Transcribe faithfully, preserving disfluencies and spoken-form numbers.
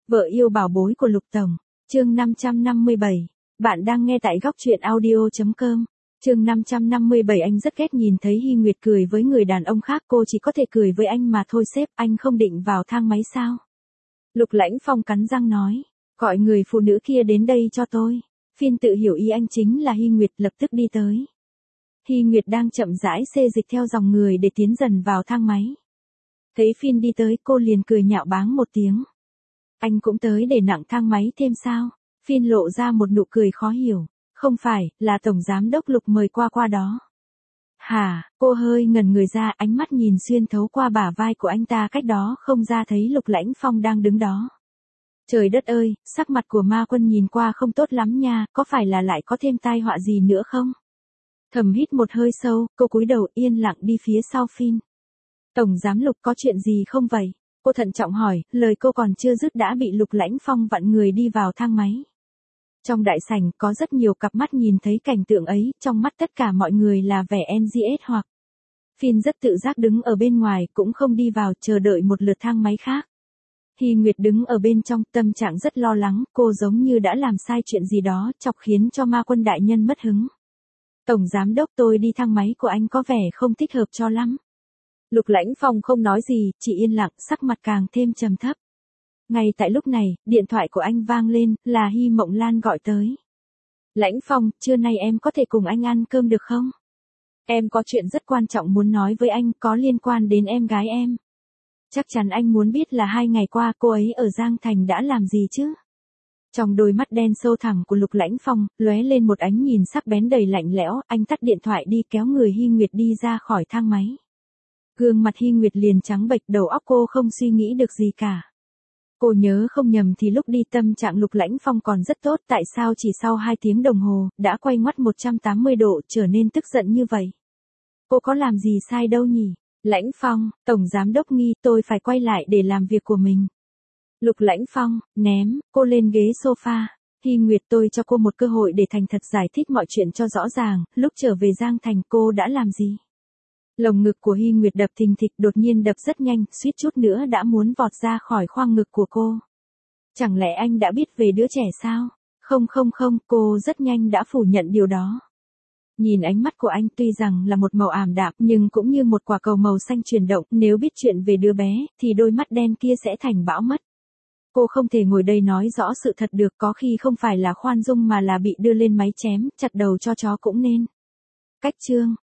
Vợ yêu bảo bối của Lục Tổng, chương năm trăm năm mươi bảy. Bạn đang nghe tại góc truyện audio chấm com. Chương năm trăm năm mươi bảy. Anh rất ghét nhìn thấy Hy Nguyệt cười với người đàn ông khác, cô chỉ có thể cười với anh mà thôi sếp, anh không định vào thang máy sao? Lục Lãnh Phong cắn răng nói, gọi người phụ nữ kia đến đây cho tôi. Phiên tự hiểu ý anh chính là Hy Nguyệt, lập tức đi tới. Hy Nguyệt đang chậm rãi xê dịch theo dòng người để tiến dần vào thang máy. Thấy Phiên đi tới, cô liền cười nhạo báng một tiếng. Anh cũng tới để nặng thang máy thêm sao? Phiên lộ ra một nụ cười khó hiểu. Không phải, là Tổng Giám Đốc Lục mời qua qua đó. Hả, cô hơi ngẩn người ra, ánh mắt nhìn xuyên thấu qua bả vai của anh ta, cách đó không ra thấy Lục Lãnh Phong đang đứng đó. Trời đất ơi, sắc mặt của Ma Quân nhìn qua không tốt lắm nha, có phải là lại có thêm tai họa gì nữa không? Thầm hít một hơi sâu, cô cúi đầu yên lặng đi phía sau Phiên. Tổng Giám Lục có chuyện gì không vậy? Cô thận trọng hỏi, lời cô còn chưa dứt đã bị Lục Lãnh Phong vặn người đi vào thang máy. Trong đại sảnh có rất nhiều cặp mắt nhìn thấy cảnh tượng ấy, trong mắt tất cả mọi người là vẻ en gi ét hoặc. Phiên rất tự giác đứng ở bên ngoài, cũng không đi vào, chờ đợi một lượt thang máy khác. Hy Nguyệt đứng ở bên trong, tâm trạng rất lo lắng, cô giống như đã làm sai chuyện gì đó, chọc khiến cho Ma Quân đại nhân mất hứng. Tổng Giám Đốc, tôi đi thang máy của anh có vẻ không thích hợp cho lắm. Lục Lãnh Phong không nói gì, chỉ yên lặng, sắc mặt càng thêm trầm thấp. Ngay tại lúc này, điện thoại của anh vang lên, là Hy Mộng Lan gọi tới. Lãnh Phong, trưa nay em có thể cùng anh ăn cơm được không? Em có chuyện rất quan trọng muốn nói với anh, có liên quan đến em gái em. Chắc chắn anh muốn biết là hai ngày qua cô ấy ở Giang Thành đã làm gì chứ? Trong đôi mắt đen sâu thẳm của Lục Lãnh Phong, lóe lên một ánh nhìn sắc bén đầy lạnh lẽo, anh tắt điện thoại đi, kéo người Hy Nguyệt đi ra khỏi thang máy. Gương mặt Hy Nguyệt liền trắng bệch, đầu óc cô không suy nghĩ được gì cả. Cô nhớ không nhầm thì lúc đi tâm trạng Lục Lãnh Phong còn rất tốt, tại sao chỉ sau hai tiếng đồng hồ, đã quay ngoắt một trăm tám mươi độ trở nên tức giận như vậy? Cô có làm gì sai đâu nhỉ? Lãnh Phong, Tổng Giám Đốc nghi tôi phải quay lại để làm việc của mình. Lục Lãnh Phong, ném cô lên ghế sofa. Hy Nguyệt, tôi cho cô một cơ hội để thành thật giải thích mọi chuyện cho rõ ràng, lúc trở về Giang Thành cô đã làm gì? Lồng ngực của Hy Nguyệt đập thình thịch, đột nhiên đập rất nhanh, suýt chút nữa đã muốn vọt ra khỏi khoang ngực của cô. Chẳng lẽ anh đã biết về đứa trẻ sao? Không không không, cô rất nhanh đã phủ nhận điều đó. Nhìn ánh mắt của anh tuy rằng là một màu ảm đạm nhưng cũng như một quả cầu màu xanh chuyển động, nếu biết chuyện về đứa bé, thì đôi mắt đen kia sẽ thành bão mất. Cô không thể ngồi đây nói rõ sự thật được, có khi không phải là khoan dung mà là bị đưa lên máy chém, chặt đầu cho chó cũng nên. Cách chương,